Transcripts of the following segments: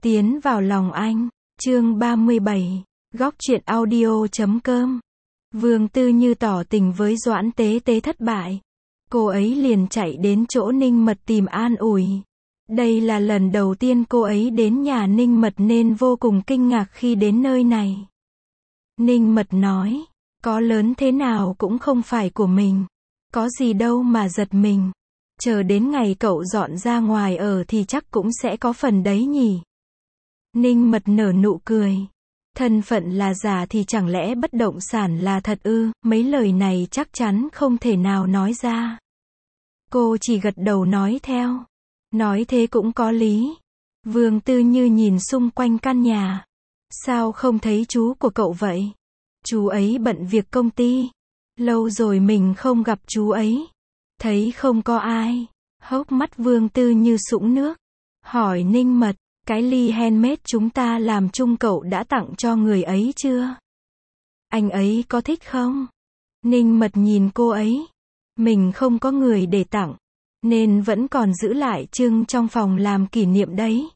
Tiến vào lòng anh. Chương 37. Góc truyện audio.com. Vương Tư Như tỏ tình với Doãn Tế Tế thất bại. Cô ấy liền chạy đến chỗ Ninh Mật tìm an ủi. Đây là lần đầu tiên cô ấy đến nhà Ninh Mật nên vô cùng kinh ngạc khi đến nơi này. Ninh Mật nói, có lớn thế nào cũng không phải của mình. Có gì đâu mà giật mình. Chờ đến ngày cậu dọn ra ngoài ở thì chắc cũng sẽ có phần đấy nhỉ. Ninh Mật nở nụ cười. Thân phận là giả thì chẳng lẽ bất động sản là thật ư? Mấy lời này chắc chắn không thể nào nói ra. Cô chỉ gật đầu nói theo. Nói thế cũng có lý. Vương Tư Như nhìn xung quanh căn nhà. Sao không thấy chú của cậu vậy? Chú ấy bận việc công ty. Lâu rồi mình không gặp chú ấy. Thấy không có ai. Hốc mắt Vương Tư Như sũng nước. Hỏi Ninh Mật, cái ly handmade chúng ta làm chung cậu đã tặng cho người ấy chưa? Anh ấy có thích không? Ninh Mật nhìn cô ấy. Mình không có người để tặng, nên vẫn còn giữ lại trưng trong phòng làm kỷ niệm đấy.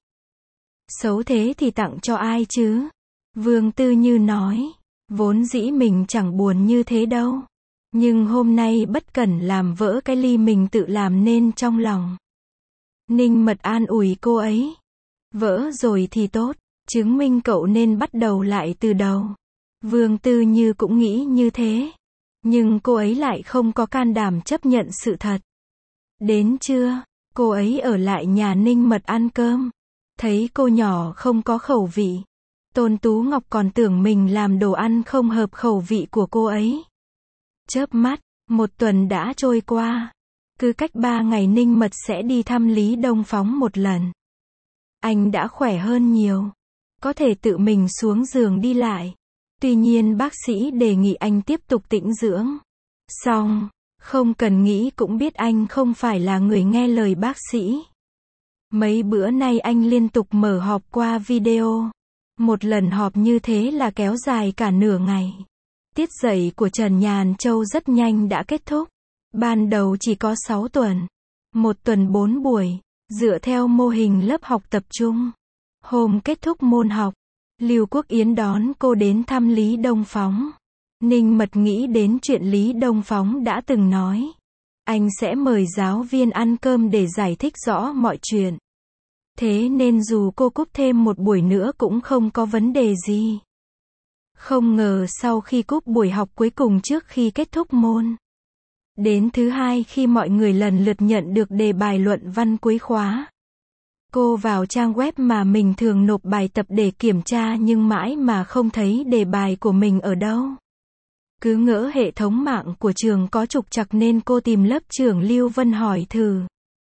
Xấu thế thì tặng cho ai chứ? Vương Tư Như nói, vốn dĩ mình chẳng buồn như thế đâu. Nhưng hôm nay bất cẩn làm vỡ cái ly mình tự làm nên trong lòng. Ninh Mật an ủi cô ấy. Vỡ rồi thì tốt, chứng minh cậu nên bắt đầu lại từ đầu. Vương Tư Như cũng nghĩ như thế. Nhưng cô ấy lại không có can đảm chấp nhận sự thật. Đến trưa, cô ấy ở lại nhà Ninh Mật ăn cơm. Thấy cô nhỏ không có khẩu vị. Tôn Tú Ngọc còn tưởng mình làm đồ ăn không hợp khẩu vị của cô ấy. Chớp mắt, 1 tuần đã trôi qua. Cứ cách 3 ngày Ninh Mật sẽ đi thăm Lý Đông Phóng một lần. Anh đã khỏe hơn nhiều. Có thể tự mình xuống giường đi lại. Tuy nhiên bác sĩ đề nghị anh tiếp tục tĩnh dưỡng. Xong, không cần nghĩ cũng biết anh không phải là người nghe lời bác sĩ. Mấy bữa nay anh liên tục mở họp qua video. Một lần họp như thế là kéo dài cả nửa ngày. Tiết dạy của Trần Nhàn Châu rất nhanh đã kết thúc. Ban đầu chỉ có 6 tuần. 1 tuần 4 buổi, dựa theo mô hình lớp học tập trung. Hôm kết thúc môn học, Lưu Quốc Yến đón cô đến thăm Lý Đông Phóng. Ninh Mật nghĩ đến chuyện Lý Đông Phóng đã từng nói. Anh sẽ mời giáo viên ăn cơm để giải thích rõ mọi chuyện. Thế nên dù cô cúp thêm 1 buổi nữa cũng không có vấn đề gì. Không ngờ sau khi cúp buổi học cuối cùng trước khi kết thúc môn. Đến thứ 2 khi mọi người lần lượt nhận được đề bài luận văn cuối khóa. Cô vào trang web mà mình thường nộp bài tập để kiểm tra nhưng mãi mà không thấy đề bài của mình ở đâu. Cứ ngỡ hệ thống mạng của trường có trục trặc nên cô tìm lớp trưởng Lưu Vân hỏi thử.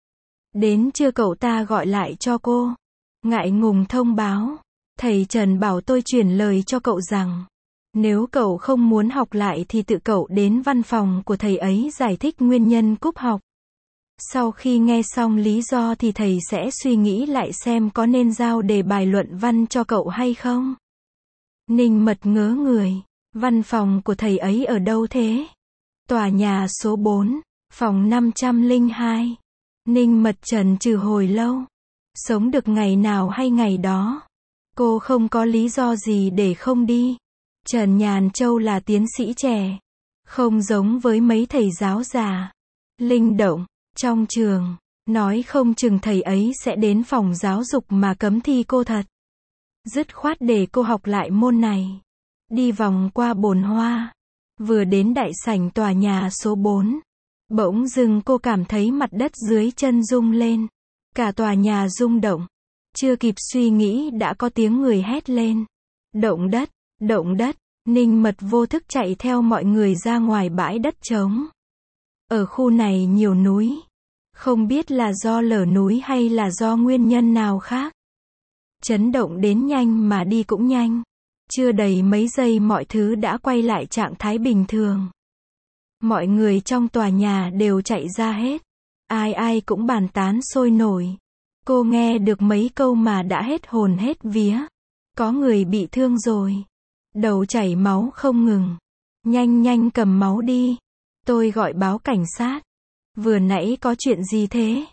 Đến trưa cậu ta gọi lại cho cô. Ngại ngùng thông báo. Thầy Trần bảo tôi truyền lời cho cậu rằng, nếu cậu không muốn học lại thì tự cậu đến văn phòng của thầy ấy giải thích nguyên nhân cúp học. Sau khi nghe xong lý do thì thầy sẽ suy nghĩ lại xem có nên giao đề bài luận văn cho cậu hay không. Ninh Mật ngớ người. Văn phòng của thầy ấy ở đâu thế? Tòa nhà số 4, phòng 502. Ninh Mật chần chừ hồi lâu. Sống được ngày nào hay ngày đó. Cô không có lý do gì để không đi. Trần Nhàn Châu là tiến sĩ trẻ. Không giống với mấy thầy giáo già. Linh động. Trong trường, nói không chừng thầy ấy sẽ đến phòng giáo dục mà cấm thi cô thật. Dứt khoát để cô học lại môn này. Đi vòng qua bồn hoa. Vừa đến đại sảnh tòa nhà số 4. Bỗng dưng cô cảm thấy mặt đất dưới chân rung lên. Cả tòa nhà rung động. Chưa kịp suy nghĩ đã có tiếng người hét lên. Động đất, động đất. Ninh Mật vô thức chạy theo mọi người ra ngoài bãi đất trống. Ở khu này nhiều núi. Không biết là do lở núi hay là do nguyên nhân nào khác. Chấn động đến nhanh mà đi cũng nhanh. Chưa đầy mấy giây mọi thứ đã quay lại trạng thái bình thường. Mọi người trong tòa nhà đều chạy ra hết. Ai ai cũng bàn tán sôi nổi. Cô nghe được mấy câu mà đã hết hồn hết vía. Có người bị thương rồi. Đầu chảy máu không ngừng. Nhanh nhanh cầm máu đi. Tôi gọi báo cảnh sát. Vừa nãy có chuyện gì thế?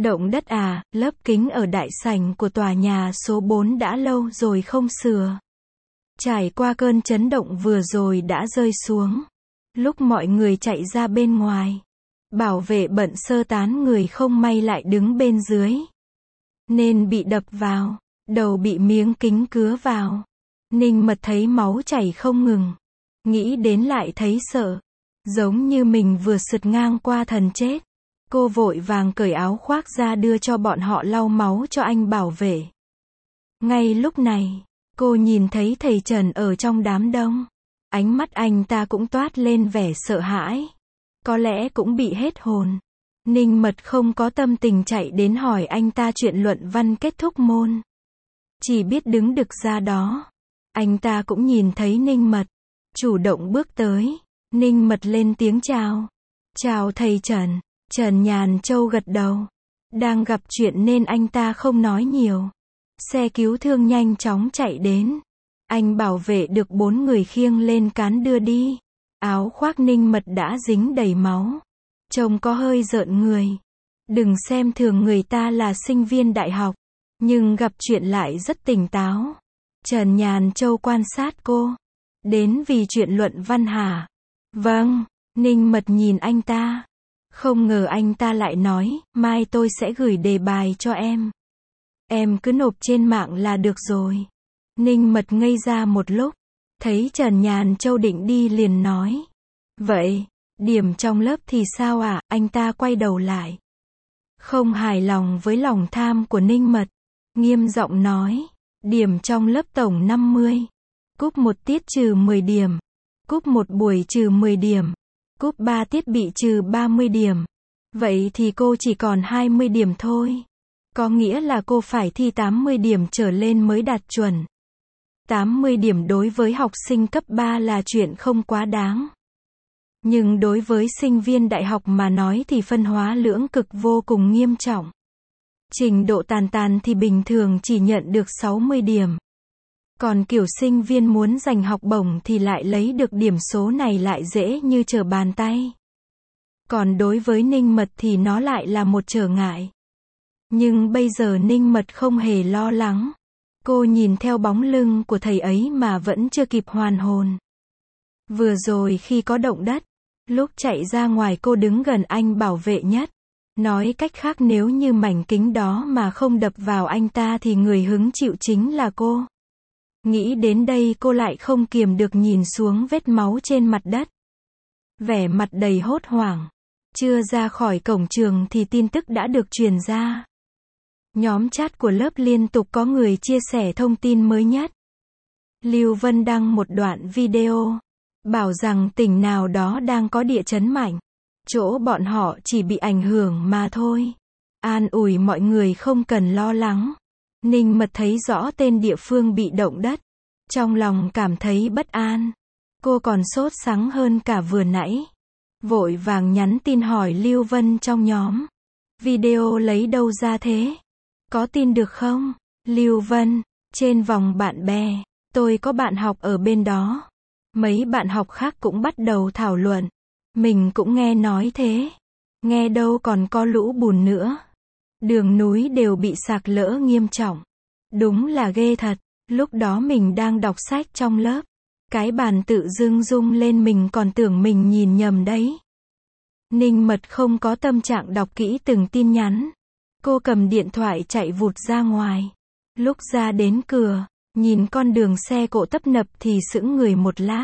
Động đất à, lớp kính ở đại sảnh của tòa nhà số 4 đã lâu rồi không sửa. Trải qua cơn chấn động vừa rồi đã rơi xuống. Lúc mọi người chạy ra bên ngoài, bảo vệ bận sơ tán người không may lại đứng bên dưới. Nên bị đập vào, đầu bị miếng kính cứa vào. Ninh Mật thấy máu chảy không ngừng. Nghĩ đến lại thấy sợ. Giống như mình vừa sượt ngang qua thần chết. Cô vội vàng cởi áo khoác ra đưa cho bọn họ lau máu cho anh bảo vệ. Ngay lúc này, cô nhìn thấy thầy Trần ở trong đám đông. Ánh mắt anh ta cũng toát lên vẻ sợ hãi. Có lẽ cũng bị hết hồn. Ninh Mật không có tâm tình chạy đến hỏi anh ta chuyện luận văn kết thúc môn. Chỉ biết đứng đực ra đó. Anh ta cũng nhìn thấy Ninh Mật. Chủ động bước tới. Ninh Mật lên tiếng chào. Chào thầy Trần. Trần Nhàn Châu gật đầu. Đang gặp chuyện nên anh ta không nói nhiều. Xe cứu thương nhanh chóng chạy đến. Anh bảo vệ được 4 người khiêng lên cán đưa đi. Áo khoác Ninh Mật đã dính đầy máu. Trông có hơi rợn người. Đừng xem thường người ta là sinh viên đại học. Nhưng gặp chuyện lại rất tỉnh táo. Trần Nhàn Châu quan sát cô. Đến vì chuyện luận văn hả? Vâng. Ninh Mật nhìn anh ta. Không ngờ anh ta lại nói, mai tôi sẽ gửi đề bài cho em. Em cứ nộp trên mạng là được rồi. Ninh Mật ngây ra một lúc. Thấy Trần Nhàn Châu định đi liền nói. Vậy, điểm trong lớp thì sao ạ? Anh ta quay đầu lại. Không hài lòng với lòng tham của Ninh Mật. Nghiêm giọng nói. Điểm trong lớp tổng 50. Cúp một tiết trừ 10 điểm. Cúp một buổi trừ 10 điểm. Cúp 3 tiết bị trừ 30 điểm. Vậy thì cô chỉ còn 20 điểm thôi. Có nghĩa là cô phải thi 80 điểm trở lên mới đạt chuẩn. 80 điểm đối với học sinh cấp 3 là chuyện không quá đáng. Nhưng đối với sinh viên đại học mà nói thì phân hóa lưỡng cực vô cùng nghiêm trọng. Trình độ tàn thì bình thường chỉ nhận được 60 điểm. Còn kiểu sinh viên muốn giành học bổng thì lại lấy được điểm số này lại dễ như trở bàn tay. Còn đối với Ninh Mật thì nó lại là một trở ngại. Nhưng bây giờ Ninh Mật không hề lo lắng. Cô nhìn theo bóng lưng của thầy ấy mà vẫn chưa kịp hoàn hồn. Vừa rồi khi có động đất, lúc chạy ra ngoài cô đứng gần anh bảo vệ nhất. Nói cách khác nếu như mảnh kính đó mà không đập vào anh ta thì người hứng chịu chính là cô. Nghĩ đến đây cô lại không kiềm được nhìn xuống vết máu trên mặt đất. Vẻ mặt đầy hốt hoảng. Chưa ra khỏi cổng trường thì tin tức đã được truyền ra. Nhóm chat của lớp liên tục có người chia sẻ thông tin mới nhất. Lưu Vân đăng một đoạn video. Bảo rằng tỉnh nào đó đang có địa chấn mạnh. Chỗ bọn họ chỉ bị ảnh hưởng mà thôi. An ủi mọi người không cần lo lắng. Ninh Mật thấy rõ tên địa phương bị động đất. Trong lòng cảm thấy bất an. Cô còn sốt sắng hơn cả vừa nãy. Vội vàng nhắn tin hỏi Lưu Vân trong nhóm. Video lấy đâu ra thế? Có tin được không? Lưu Vân, trên vòng bạn bè, tôi có bạn học ở bên đó. Mấy bạn học khác cũng bắt đầu thảo luận. Mình cũng nghe nói thế. Nghe đâu còn có lũ bùn nữa. Đường núi đều bị sạt lở nghiêm trọng. Đúng là ghê thật. Lúc đó mình đang đọc sách trong lớp. Cái bàn tự dưng rung lên mình còn tưởng mình nhìn nhầm đấy. Ninh Mật không có tâm trạng đọc kỹ từng tin nhắn. Cô cầm điện thoại chạy vụt ra ngoài. Lúc ra đến cửa, nhìn con đường xe cộ tấp nập thì sững người một lát.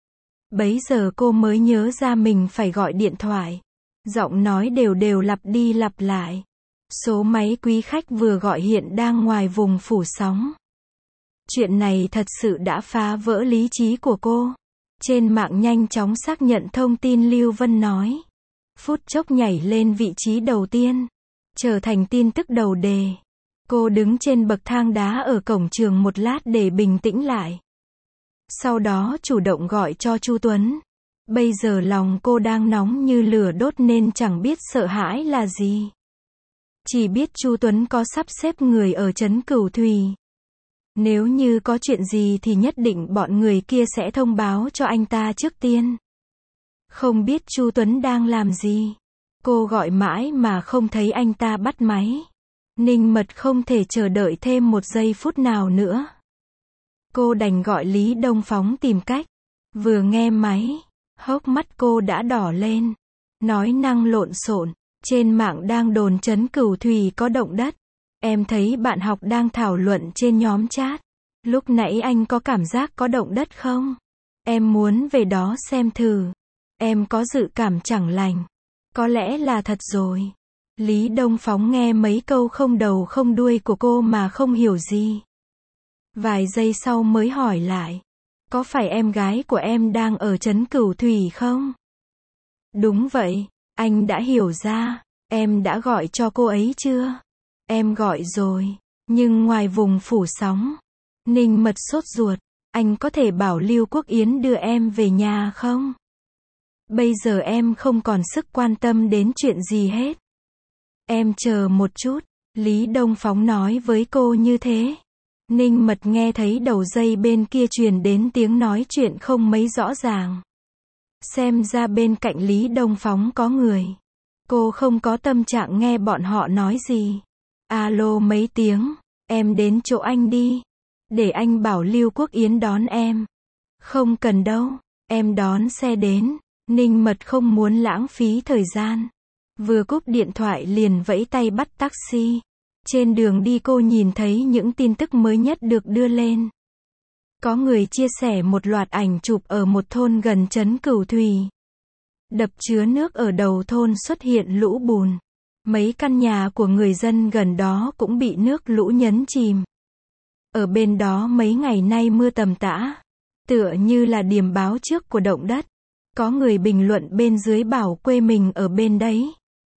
Bấy giờ cô mới nhớ ra mình phải gọi điện thoại. Giọng nói đều lặp đi lặp lại. Số máy quý khách vừa gọi hiện đang ngoài vùng phủ sóng. Chuyện này thật sự đã phá vỡ lý trí của cô. Trên mạng nhanh chóng xác nhận thông tin Lưu Vân nói. Phút chốc nhảy lên vị trí đầu tiên. Trở thành tin tức đầu đề. Cô đứng trên bậc thang đá ở cổng trường một lát để bình tĩnh lại. Sau đó chủ động gọi cho Chu Tuấn. Bây giờ lòng cô đang nóng như lửa đốt nên chẳng biết sợ hãi là gì. Chỉ biết Chu Tuấn có sắp xếp người ở trấn Cửu Thùy. Nếu như có chuyện gì thì nhất định bọn người kia sẽ thông báo cho anh ta trước tiên. Không biết Chu Tuấn đang làm gì. Cô gọi mãi mà không thấy anh ta bắt máy. Ninh Mật không thể chờ đợi thêm một giây phút nào nữa. Cô đành gọi Lý Đông Phóng tìm cách. Vừa nghe máy, hốc mắt cô đã đỏ lên. Nói năng lộn xộn, trên mạng đang đồn Trấn Cửu Thủy có động đất. Em thấy bạn học đang thảo luận trên nhóm chat. Lúc nãy anh có cảm giác có động đất không? Em muốn về đó xem thử. Em có dự cảm chẳng lành. Có lẽ là thật rồi. Lý Đông Phóng nghe mấy câu không đầu không đuôi của cô mà không hiểu gì. Vài giây sau mới hỏi lại. Có phải em gái của em đang ở Trấn Cửu Thủy không? Đúng vậy, anh đã hiểu ra. Em đã gọi cho cô ấy chưa? Em gọi rồi, nhưng ngoài vùng phủ sóng. Ninh Mật sốt ruột. Anh có thể bảo Lưu Quốc Yến đưa em về nhà không? Bây giờ em không còn sức quan tâm đến chuyện gì hết. Em chờ một chút, Lý Đông Phóng nói với cô như thế. Ninh Mật nghe thấy đầu dây bên kia truyền đến tiếng nói chuyện không mấy rõ ràng. Xem ra bên cạnh Lý Đông Phóng có người. Cô không có tâm trạng nghe bọn họ nói gì. Alo mấy tiếng, em đến chỗ anh đi. Để anh bảo Lưu Quốc Yến đón em. Không cần đâu, em đón xe đến. Ninh Mật không muốn lãng phí thời gian. Vừa cúp điện thoại liền vẫy tay bắt taxi. Trên đường đi cô nhìn thấy những tin tức mới nhất được đưa lên. Có người chia sẻ một loạt ảnh chụp ở một thôn gần Trấn Cửu Thủy. Đập chứa nước ở đầu thôn xuất hiện lũ bùn. Mấy căn nhà của người dân gần đó cũng bị nước lũ nhấn chìm. Ở bên đó mấy ngày nay mưa tầm tã. Tựa như là điềm báo trước của động đất. Có người bình luận bên dưới bảo quê mình ở bên đấy.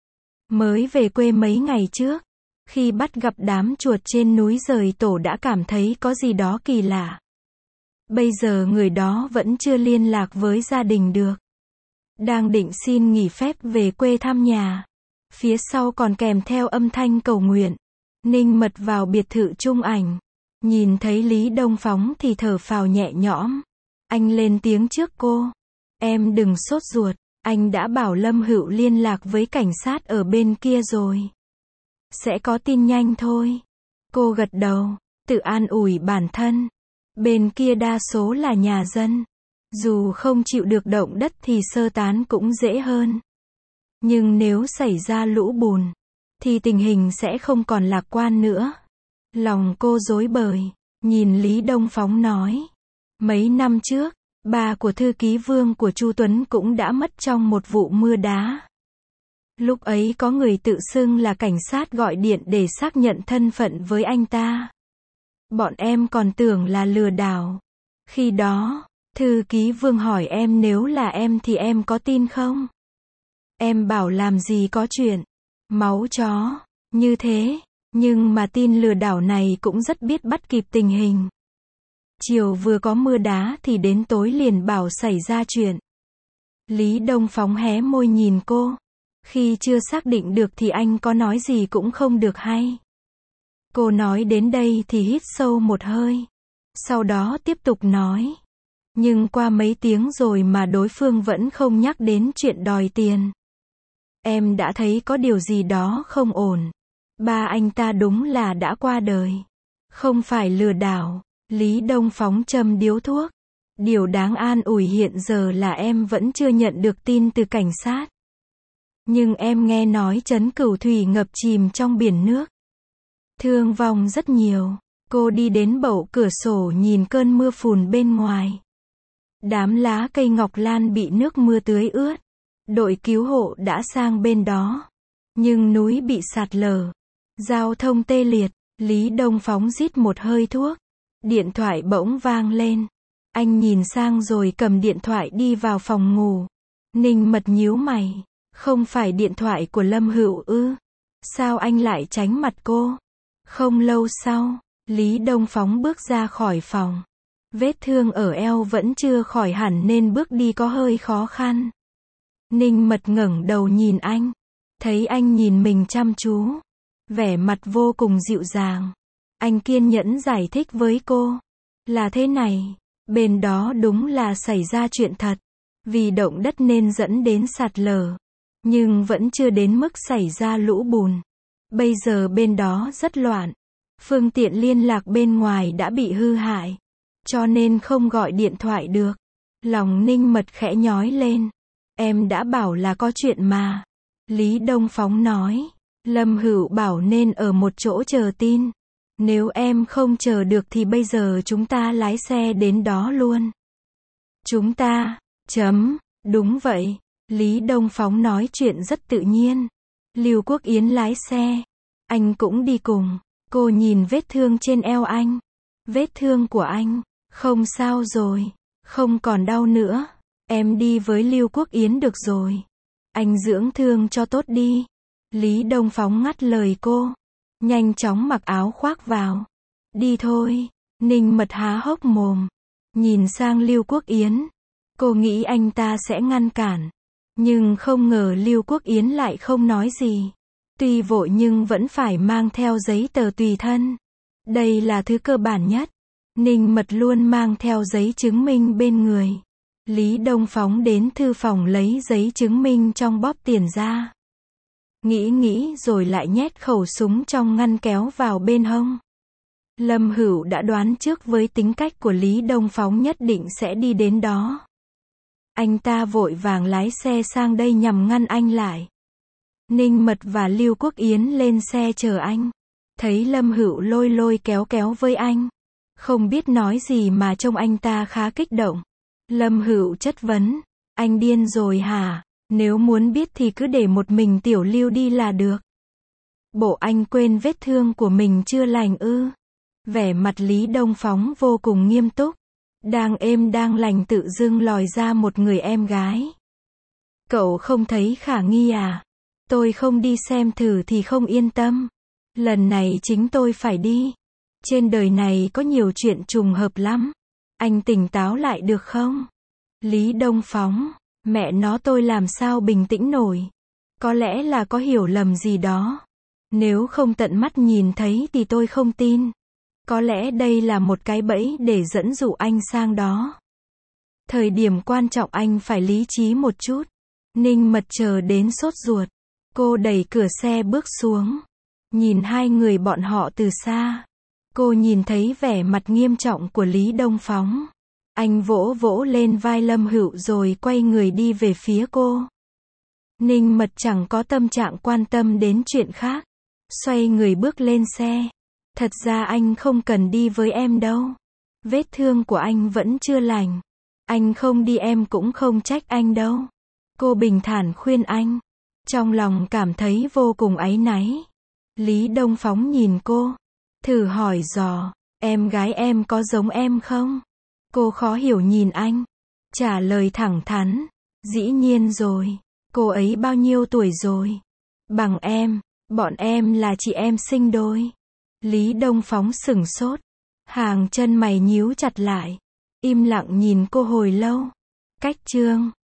Mới về quê mấy ngày trước. Khi bắt gặp đám chuột trên núi rời tổ đã cảm thấy có gì đó kỳ lạ. Bây giờ người đó vẫn chưa liên lạc với gia đình được. Đang định xin nghỉ phép về quê thăm nhà. Phía sau còn kèm theo âm thanh cầu nguyện. Ninh Mật vào biệt thự Trung Ảnh. Nhìn thấy Lý Đông Phóng thì thở phào nhẹ nhõm. Anh lên tiếng trước cô. Em đừng sốt ruột. Anh đã bảo Lâm Hữu liên lạc với cảnh sát ở bên kia rồi. Sẽ có tin nhanh thôi. Cô gật đầu, tự an ủi bản thân. Bên kia đa số là nhà dân. Dù không chịu được động đất thì sơ tán cũng dễ hơn. Nhưng nếu xảy ra lũ bùn, thì tình hình sẽ không còn lạc quan nữa. Lòng cô rối bời, nhìn Lý Đông Phóng nói. Mấy năm trước, ba của thư ký Vương của Chu Tuấn cũng đã mất trong một vụ mưa đá. Lúc ấy có người tự xưng là cảnh sát gọi điện để xác nhận thân phận với anh ta. Bọn em còn tưởng là lừa đảo. Khi đó, thư ký Vương hỏi em nếu là em thì em có tin không? Em bảo làm gì có chuyện. Máu chó. Như thế. Nhưng mà tin lừa đảo này cũng rất biết bắt kịp tình hình. Chiều vừa có mưa đá thì đến tối liền bảo xảy ra chuyện. Lý Đông Phóng hé môi nhìn cô. Khi chưa xác định được thì anh có nói gì cũng không được hay. Cô nói đến đây thì hít sâu một hơi. Sau đó tiếp tục nói. Nhưng qua mấy tiếng rồi mà đối phương vẫn không nhắc đến chuyện đòi tiền. Em đã thấy có điều gì đó không ổn. Ba anh ta đúng là đã qua đời. Không phải lừa đảo. Lý Đông Phóng châm điếu thuốc. Điều đáng an ủi hiện giờ là em vẫn chưa nhận được tin từ cảnh sát. Nhưng em nghe nói Trấn Cửu Thủy ngập chìm trong biển nước. Thương vong rất nhiều. Cô đi đến bậu cửa sổ nhìn cơn mưa phùn bên ngoài. Đám lá cây ngọc lan bị nước mưa tưới ướt. Đội cứu hộ đã sang bên đó. Nhưng núi bị sạt lở. Giao thông tê liệt. Lý Đông Phóng rít một hơi thuốc. Điện thoại bỗng vang lên. Anh nhìn sang rồi cầm điện thoại đi vào phòng ngủ. Ninh Mật nhíu mày. Không phải điện thoại của Lâm Hữu ư? Sao anh lại tránh mặt cô? Không lâu sau, Lý Đông Phóng bước ra khỏi phòng. Vết thương ở eo vẫn chưa khỏi hẳn nên bước đi có hơi khó khăn. Ninh Mật ngẩng đầu nhìn anh. Thấy anh nhìn mình chăm chú. Vẻ mặt vô cùng dịu dàng. Anh kiên nhẫn giải thích với cô. Là thế này, bên đó đúng là xảy ra chuyện thật. Vì động đất nên dẫn đến sạt lở. Nhưng vẫn chưa đến mức xảy ra lũ bùn. Bây giờ bên đó rất loạn. Phương tiện liên lạc bên ngoài đã bị hư hại. Cho nên không gọi điện thoại được. Lòng Ninh Mật khẽ nhói lên. Em đã bảo là có chuyện mà. Lý Đông Phóng nói. Lâm Hữu bảo nên ở một chỗ chờ tin. Nếu em không chờ được thì bây giờ chúng ta lái xe đến đó luôn. Chúng ta, đúng vậy. Lý Đông Phóng nói chuyện rất tự nhiên. Lưu Quốc Yến lái xe. Anh cũng đi cùng. Cô nhìn vết thương trên eo anh. Vết thương của anh, không sao rồi. Không còn đau nữa. Em đi với Lưu Quốc Yến được rồi. Anh dưỡng thương cho tốt đi. Lý Đông Phóng ngắt lời cô. Nhanh chóng mặc áo khoác vào. Đi thôi. Ninh Mật há hốc mồm. Nhìn sang Lưu Quốc Yến. Cô nghĩ anh ta sẽ ngăn cản. Nhưng không ngờ Lưu Quốc Yến lại không nói gì. Tuy vội nhưng vẫn phải mang theo giấy tờ tùy thân. Đây là thứ cơ bản nhất. Ninh Mật luôn mang theo giấy chứng minh bên người. Lý Đông Phóng đến thư phòng lấy giấy chứng minh trong bóp tiền ra. Nghĩ rồi lại nhét khẩu súng trong ngăn kéo vào bên hông. Lâm Hữu đã đoán trước với tính cách của Lý Đông Phóng nhất định sẽ đi đến đó. Anh ta vội vàng lái xe sang đây nhằm ngăn anh lại. Ninh Mật và Lưu Quốc Yến lên xe chờ anh. Thấy Lâm Hữu lôi kéo với anh. Không biết nói gì mà trông anh ta khá kích động. Lâm Hữu chất vấn. Anh điên rồi hả? Nếu muốn biết thì cứ để một mình Tiểu Lưu đi là được. Bộ anh quên vết thương của mình chưa lành ư? Vẻ mặt Lý Đông Phóng vô cùng nghiêm túc. Đang êm đang lành tự dưng lòi ra một người em gái. Cậu không thấy khả nghi à? Tôi không đi xem thử thì không yên tâm. Lần này chính tôi phải đi. Trên đời này có nhiều chuyện trùng hợp lắm. Anh tỉnh táo lại được không? Lý Đông Phóng. Mẹ nó tôi làm sao bình tĩnh nổi. Có lẽ là có hiểu lầm gì đó. Nếu không tận mắt nhìn thấy thì tôi không tin. Có lẽ đây là một cái bẫy để dẫn dụ anh sang đó. Thời điểm quan trọng anh phải lý trí một chút. Ninh Mật chờ đến sốt ruột. Cô đẩy cửa xe bước xuống. Nhìn hai người bọn họ từ xa. Cô nhìn thấy vẻ mặt nghiêm trọng của Lý Đông Phóng. Anh vỗ lên vai Lâm Hữu rồi quay người đi về phía cô. Ninh Mật chẳng có tâm trạng quan tâm đến chuyện khác. Xoay người bước lên xe. Thật ra anh không cần đi với em đâu. Vết thương của anh vẫn chưa lành. Anh không đi em cũng không trách anh đâu. Cô bình thản khuyên anh. Trong lòng cảm thấy vô cùng áy náy. Lý Đông Phóng nhìn cô. Thử hỏi dò. Em gái em có giống em không? Cô khó hiểu nhìn anh. Trả lời thẳng thắn. Dĩ nhiên rồi. Cô ấy bao nhiêu tuổi rồi? Bằng em. Bọn em là chị em sinh đôi. Lý Đông Phóng sửng sốt. Hàng chân mày nhíu chặt lại. Im lặng nhìn cô hồi lâu. Cách chương